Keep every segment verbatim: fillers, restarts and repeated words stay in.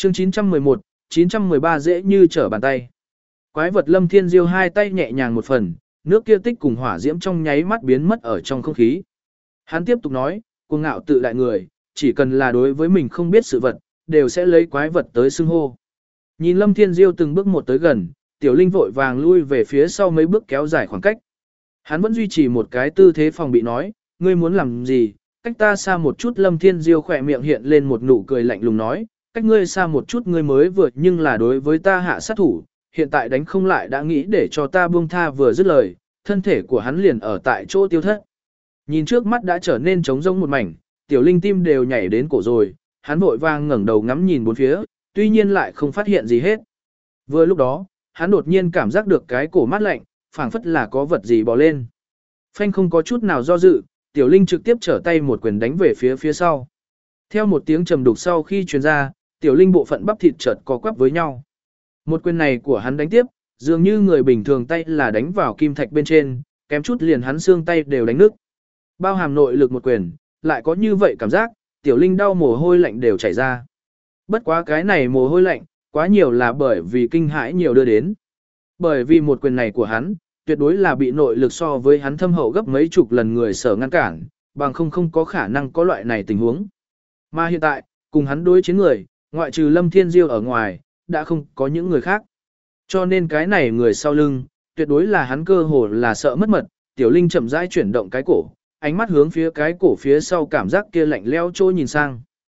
Chương chín trăm mười một, chín trăm mười ba dễ như trở bàn tay. Quái vật Lâm Thiên Diêu hai tay nhẹ nhàng một phần, nước kia tích cùng hỏa diễm trong nháy mắt biến mất ở trong không khí. Hắn tiếp tục nói, cuồng ngạo tự đại người, chỉ cần là đối với mình không biết sự vật, đều sẽ lấy quái vật tới xưng hô. Nhìn Lâm Thiên Diêu từng bước một tới gần, Tiểu Linh vội vàng lui về phía sau mấy bước kéo dài khoảng cách. Hắn vẫn duy trì một cái tư thế phòng bị nói, ngươi muốn làm gì, cách ta xa một chút. Lâm Thiên Diêu khỏe miệng hiện lên một nụ cười lạnh lùng nói, cách ngươi xa một chút ngươi mới vừa nhưng là đối với ta hạ sát thủ, hiện tại đánh không lại đã nghĩ để cho ta buông tha. Vừa dứt lời, thân thể của hắn liền ở tại chỗ tiêu thất. Nhìn trước mắt đã trở nên trống rỗng một mảnh, Tiểu Linh tim đều nhảy đến cổ rồi, hắn vội vàng ngẩng đầu ngắm nhìn bốn phía, tuy nhiên lại không phát hiện gì hết. Vừa lúc đó, hắn đột nhiên cảm giác được cái cổ mát lạnh, phảng phất là có vật gì bò lên. Phanh không có chút nào do dự, Tiểu Linh trực tiếp trở tay một quyền đánh về phía phía sau. Theo một tiếng trầm đục sau khi truyền ra, Tiểu Linh bộ phận bắp thịt chợt co quắp với nhau. Một quyền này của hắn đánh tiếp, dường như người bình thường tay là đánh vào kim thạch bên trên, kém chút liền hắn xương tay đều đánh nứt. Bao hàm nội lực một quyền, lại có như vậy cảm giác, Tiểu Linh đau mồ hôi lạnh đều chảy ra. Bất quá cái này mồ hôi lạnh, quá nhiều là bởi vì kinh hãi nhiều đưa đến. Bởi vì một quyền này của hắn, tuyệt đối là bị nội lực so với hắn thâm hậu gấp mấy chục lần người sở ngăn cản, bằng không không có khả năng có loại này tình huống. Mà hiện tại, cùng hắn đối chiến người, ngoại trừ Lâm Thiên Diêu ở ngoài, đã không có những người khác. Cho nên cái này người sau lưng, tuyệt đối là hắn cơ hồ là sợ mất mật. Tiểu Linh chậm rãi chuyển động cái cổ, ánh mắt hướng phía cái cổ phía sau cảm giác kia lạnh lẽo trôi nhìn sang.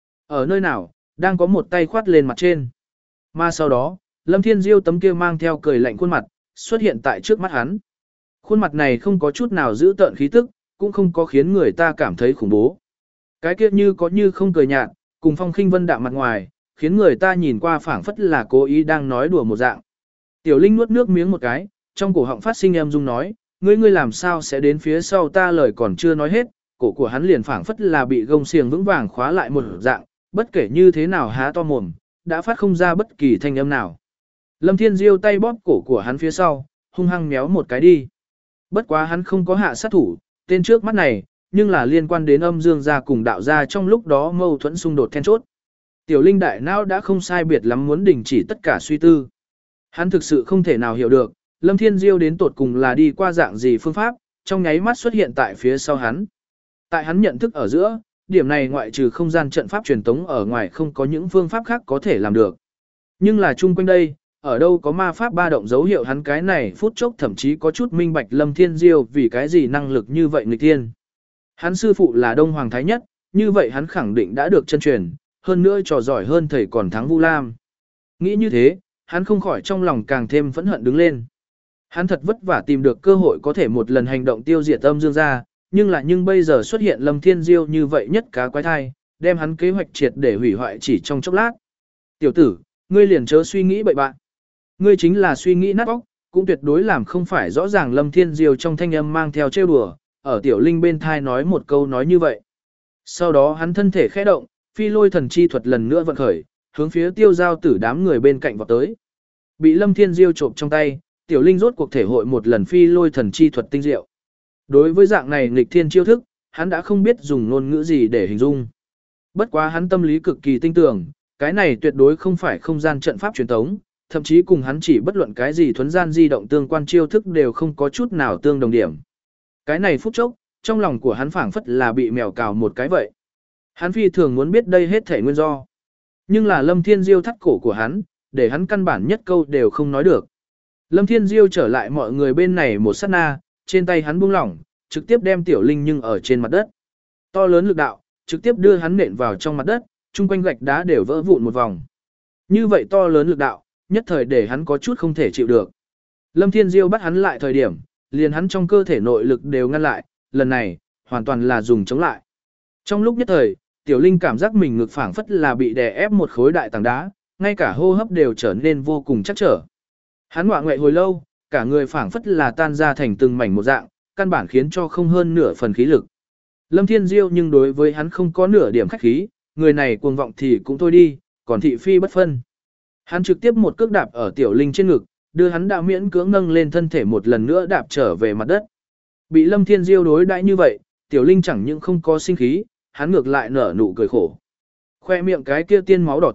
Ở nơi nào, đang có một tay khoát lên mặt trên. Mà sau đó, Lâm Thiên Diêu tấm kia mang theo cười lạnh khuôn mặt, xuất hiện tại trước mắt hắn. Khuôn mặt này không có chút nào giữ tợn khí tức, cũng không có khiến người ta cảm thấy khủng bố. Cái kia như có như không cười nhạt, cùng phong khinh vân đạm mặt ngoài, khiến người ta nhìn qua phảng phất là cố ý đang nói đùa một dạng. Tiểu Linh nuốt nước miếng một cái, trong cổ họng phát sinh em rung nói, ngươi ngươi làm sao sẽ đến phía sau ta. Lời còn chưa nói hết, cổ của hắn liền phảng phất là bị gông xiềng vững vàng khóa lại một dạng, bất kể như thế nào há to mồm, đã phát không ra bất kỳ thanh âm nào. Lâm Thiên Diêu tay bóp cổ của hắn phía sau, hung hăng méo một cái đi. Bất quá hắn không có hạ sát thủ, tên trước mắt này, nhưng là liên quan đến âm dương gia cùng đạo gia trong lúc đó mâu thuẫn xung đột then chốt. Tiểu Linh đại não đã không sai biệt lắm muốn đình chỉ tất cả suy tư. Hắn thực sự không thể nào hiểu được, Lâm Thiên Diêu đến tột cùng là đi qua dạng gì phương pháp, trong nháy mắt xuất hiện tại phía sau hắn. Tại hắn nhận thức ở giữa, điểm này ngoại trừ không gian trận pháp truyền tống ở ngoài không có những phương pháp khác có thể làm được. Nhưng là chung quanh đây, ở đâu có ma pháp ba động dấu hiệu, hắn cái này phút chốc thậm chí có chút minh bạch Lâm Thiên Diêu vì cái gì năng lực như vậy nghịch thiên. Hắn sư phụ là Đông Hoàng Thái Nhất, như vậy hắn khẳng định đã được chân truyền, hơn nữa trò giỏi hơn thầy còn thắng Vu Lam. Nghĩ như thế, hắn không khỏi trong lòng càng thêm phẫn hận đứng lên. Hắn thật vất vả tìm được cơ hội có thể một lần hành động tiêu diệt âm dương gia, nhưng là nhưng bây giờ xuất hiện Lâm Thiên Diêu như vậy nhất cá quái thai, đem hắn kế hoạch triệt để hủy hoại chỉ trong chốc lát. Tiểu tử, ngươi liền chớ suy nghĩ bậy bạn. Ngươi chính là suy nghĩ nát óc, cũng tuyệt đối làm không phải rõ ràng. Lâm Thiên Diêu trong thanh âm mang theo trêu đùa, ở Tiểu Linh bên thai nói một câu nói như vậy. Sau đó hắn thân thể khẽ động, phi lôi thần chi thuật lần nữa vận khởi, hướng phía Tiêu Giao Tử đám người bên cạnh vọt tới. Bị Lâm Thiên Diêu trộm trong tay, Tiểu Linh rốt cuộc thể hội một lần phi lôi thần chi thuật tinh diệu. Đối với dạng này nghịch thiên chiêu thức, hắn đã không biết dùng ngôn ngữ gì để hình dung. Bất quá hắn tâm lý cực kỳ tinh tường, cái này tuyệt đối không phải không gian trận pháp truyền tống, thậm chí cùng hắn chỉ bất luận cái gì thuấn gian di động tương quan chiêu thức đều không có chút nào tương đồng điểm. Cái này phút chốc, trong lòng của hắn phảng phất là bị mèo cào một cái vậy. Hắn phi thường muốn biết đây hết thể nguyên do. Nhưng là Lâm Thiên Diêu thắt cổ của hắn, để hắn căn bản nhất câu đều không nói được. Lâm Thiên Diêu trở lại mọi người bên này một sát na, trên tay hắn buông lỏng, trực tiếp đem Tiểu Linh nhưng ở trên mặt đất. To lớn lực đạo, trực tiếp đưa hắn nện vào trong mặt đất, chung quanh gạch đá đều vỡ vụn một vòng. Như vậy to lớn lực đạo, nhất thời để hắn có chút không thể chịu được. Lâm Thiên Diêu bắt hắn lại thời điểm, liền hắn trong cơ thể nội lực đều ngăn lại, lần này, hoàn toàn là dùng chống lại. Trong lúc nhất thời, Tiểu Linh cảm giác mình ngực phảng phất là bị đè ép một khối đại tảng đá, ngay cả hô hấp đều trở nên vô cùng chắc trở. Hắn ngoạ ngoại hồi lâu, cả người phảng phất là tan ra thành từng mảnh một dạng, căn bản khiến cho không hơn nửa phần khí lực. Lâm Thiên Diêu nhưng đối với hắn không có nửa điểm khách khí, người này cuồng vọng thì cũng thôi đi, còn thị phi bất phân. Hắn trực tiếp một cước đạp ở Tiểu Linh trên ngực, đưa hắn đã miễn cưỡng nâng lên thân thể một lần nữa đạp trở về mặt đất. Bị Lâm Thiên Diêu đối đãi như vậy, Tiểu Linh chẳng những không có sinh khí, hắn ngược lại nở nụ cười khổ. Khoe miệng cái kia tiên máu đỏ tươi,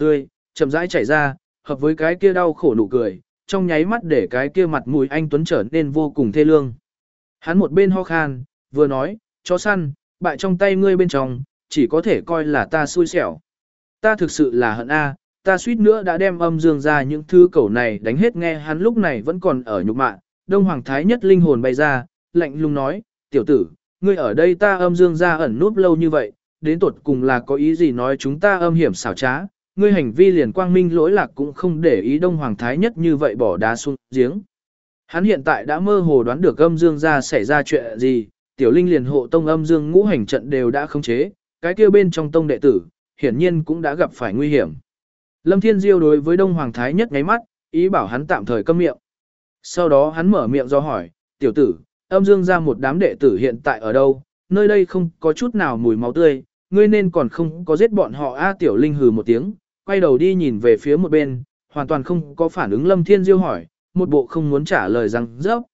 chậm rãi chảy ra, hợp với cái kia đau khổ nụ cười, trong nháy mắt để cái kia mặt mũi anh tuấn trở nên vô cùng thê lương. Hắn một bên ho khan, vừa nói, chó săn, bại trong tay ngươi bên trong, chỉ có thể coi là ta xui xẻo. Ta thực sự là hận a, ta suýt nữa đã đem âm dương ra những thứ cẩu này đánh hết. Nghe hắn lúc này vẫn còn ở nhục mạ, Đông Hoàng Thái Nhất linh hồn bay ra, lạnh lùng nói, tiểu tử, ngươi ở đây ta âm dương ra ẩn núp lâu như vậy, đến tột cùng là có ý gì nói chúng ta âm hiểm xảo trá, ngươi hành vi liền quang minh lỗi lạc cũng không để ý. Đông Hoàng Thái Nhất như vậy bỏ đá xuống giếng. Hắn hiện tại đã mơ hồ đoán được âm dương ra xảy ra chuyện gì, tiểu linh liền hộ tông âm dương ngũ hành trận đều đã khống chế, cái kia bên trong tông đệ tử, hiển nhiên cũng đã gặp phải nguy hiểm. Lâm Thiên Diêu đối với Đông Hoàng Thái Nhất ngáy mắt, ý bảo hắn tạm thời câm miệng. Sau đó hắn mở miệng do hỏi, tiểu tử, âm dương ra một đám đệ tử hiện tại ở đâu, nơi đây không có chút nào mùi máu tươi, ngươi nên còn không có giết bọn họ. A tiểu linh hừ một tiếng, quay đầu đi nhìn về phía một bên, hoàn toàn không có phản ứng Lâm Thiên Diêu hỏi, một bộ không muốn trả lời rằng rớp.